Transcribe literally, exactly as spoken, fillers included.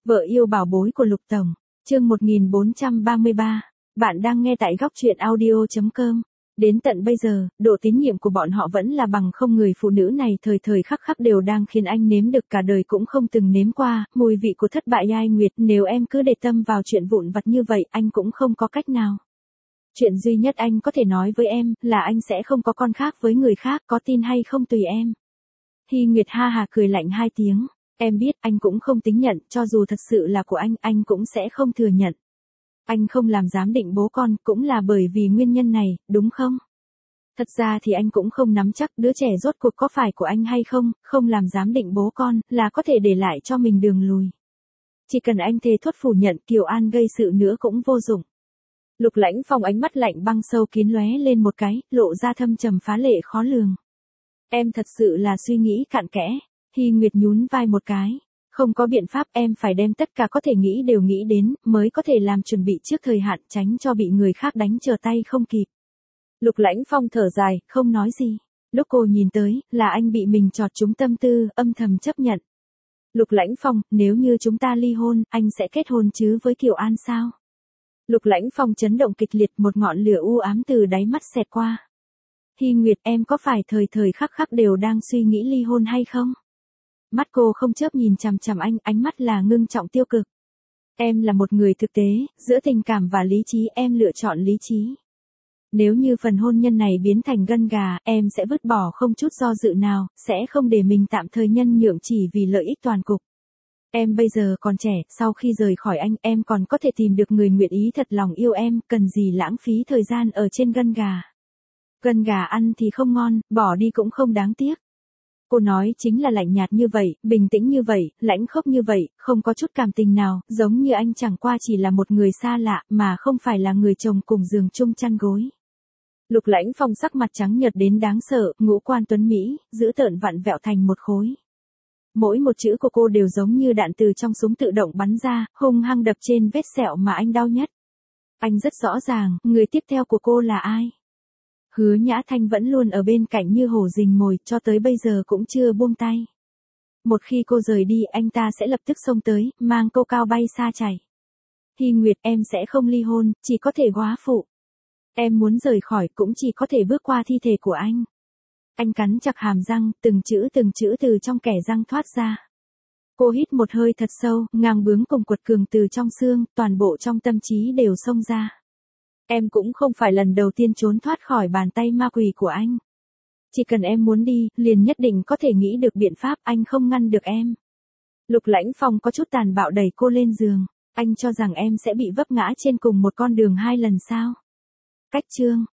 Vợ yêu bảo bối của Lục Tổng, chương một nghìn bốn trăm ba mươi ba. Bạn đang nghe tại góc truyện audio chấm com. Đến tận bây giờ, độ tín nhiệm của bọn họ vẫn là bằng không. Người phụ nữ này thời thời khắc khắc đều đang khiến anh nếm được cả đời cũng không từng nếm qua, mùi vị của thất bại. Ai Nguyệt, nếu em cứ để tâm vào chuyện vụn vặt như vậy, anh cũng không có cách nào. Chuyện duy nhất anh có thể nói với em, là anh sẽ không có con khác với người khác, có tin hay không tùy em. Hy Nguyệt ha hà cười lạnh hai tiếng. Em biết, anh cũng không tính nhận, cho dù thật sự là của anh, anh cũng sẽ không thừa nhận. Anh không làm giám định bố con, cũng là bởi vì nguyên nhân này, đúng không? Thật ra thì anh cũng không nắm chắc đứa trẻ rốt cuộc có phải của anh hay không, không làm giám định bố con, là có thể để lại cho mình đường lùi. Chỉ cần anh thề thốt phủ nhận, Kiều An gây sự nữa cũng vô dụng. Lục Lãnh Phong ánh mắt lạnh băng sâu kín lóe lên một cái, lộ ra thâm trầm phá lệ khó lường. Em thật sự là suy nghĩ cặn kẽ. Hy Nguyệt nhún vai một cái. Không có biện pháp, em phải đem tất cả có thể nghĩ đều nghĩ đến, mới có thể làm chuẩn bị trước thời hạn, tránh cho bị người khác đánh trở tay không kịp. Lục Lãnh Phong thở dài, không nói gì. Lúc cô nhìn tới, là anh bị mình chọt trúng tâm tư, âm thầm chấp nhận. Lục Lãnh Phong, nếu như chúng ta ly hôn, anh sẽ kết hôn chứ với Kiều An sao? Lục Lãnh Phong chấn động kịch liệt, một ngọn lửa u ám từ đáy mắt xẹt qua. Hy Nguyệt, em có phải thời thời khắc khắc đều đang suy nghĩ ly hôn hay không? Mắt cô không chớp nhìn chằm chằm anh, ánh mắt là ngưng trọng tiêu cực. Em là một người thực tế, giữa tình cảm và lý trí em lựa chọn lý trí. Nếu như phần hôn nhân này biến thành gân gà, em sẽ vứt bỏ không chút do dự nào, sẽ không để mình tạm thời nhân nhượng chỉ vì lợi ích toàn cục. Em bây giờ còn trẻ, sau khi rời khỏi anh, em còn có thể tìm được người nguyện ý thật lòng yêu em, cần gì lãng phí thời gian ở trên gân gà. Gân gà ăn thì không ngon, bỏ đi cũng không đáng tiếc. Cô nói chính là lạnh nhạt như vậy, bình tĩnh như vậy, lãnh khốc như vậy, không có chút cảm tình nào, giống như anh chẳng qua chỉ là một người xa lạ, mà không phải là người chồng cùng giường chung chăn gối. Lục Lãnh Phong sắc mặt trắng nhợt đến đáng sợ, ngũ quan tuấn Mỹ, giữ tợn vặn vẹo thành một khối. Mỗi một chữ của cô đều giống như đạn từ trong súng tự động bắn ra, hung hăng đập trên vết sẹo mà anh đau nhất. Anh rất rõ ràng, người tiếp theo của cô là ai. Hứa Nhã Thanh vẫn luôn ở bên cạnh như hổ rình mồi, cho tới bây giờ cũng chưa buông tay. Một khi cô rời đi, anh ta sẽ lập tức xông tới, mang cô cao bay xa chảy. Hy Nguyệt, em sẽ không ly hôn, chỉ có thể góa phụ. Em muốn rời khỏi cũng chỉ có thể bước qua thi thể của anh. Anh cắn chặt hàm răng, từng chữ từng chữ từ trong kẽ răng thoát ra. Cô hít một hơi thật sâu, ngang bướng cùng quật cường từ trong xương, toàn bộ trong tâm trí đều xông ra. Em cũng không phải lần đầu tiên trốn thoát khỏi bàn tay ma quỷ của anh. Chỉ cần em muốn đi, liền nhất định có thể nghĩ được biện pháp, anh không ngăn được em. Lục Lãnh Phong có chút tàn bạo đẩy cô lên giường. Anh cho rằng em sẽ bị vấp ngã trên cùng một con đường hai lần sao? Cách chương.